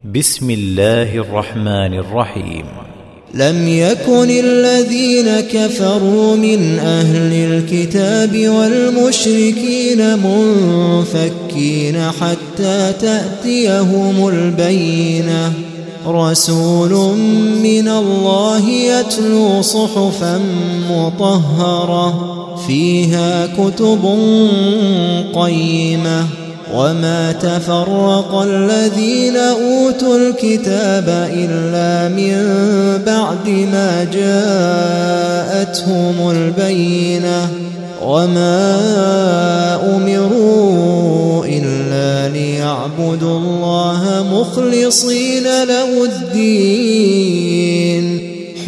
بسم الله الرحمن الرحيم. لم يكن الذين كفروا من أهل الكتاب والمشركين منفكين حتى تأتيهم البينة، رسول من الله يتلو صحفا مطهرة فيها كتب قيمة، وما تفرق الذين أوتوا الكتاب إلا من بعد ما جاءتهم البينة، وما أمروا إلا ليعبدوا الله مخلصين له الدين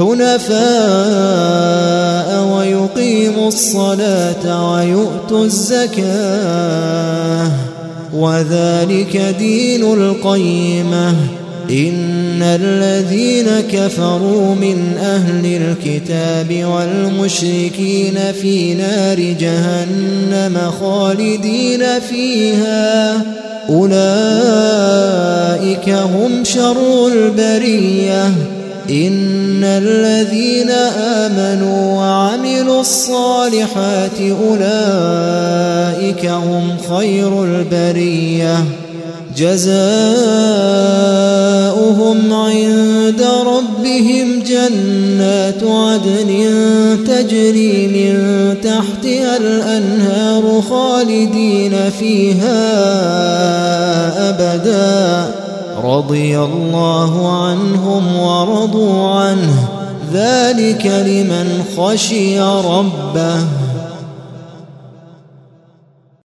حنفاء ويقيموا الصلاة ويؤتوا الزكاة وذلك دين القيمة. إن الذين كفروا من أهل الكتاب والمشركين في نار جهنم خالدين فيها، أولئك هم شر البرية. إن الذين آمنوا وعملوا الصالحات أولئك هم خير البرية، جزاؤهم عند ربهم جنات عدن تجري من تحتها الأنهار خالدين فيها أبدا، رضي الله عنهم ورضوا عنه، ذلك لمن خشي ربه.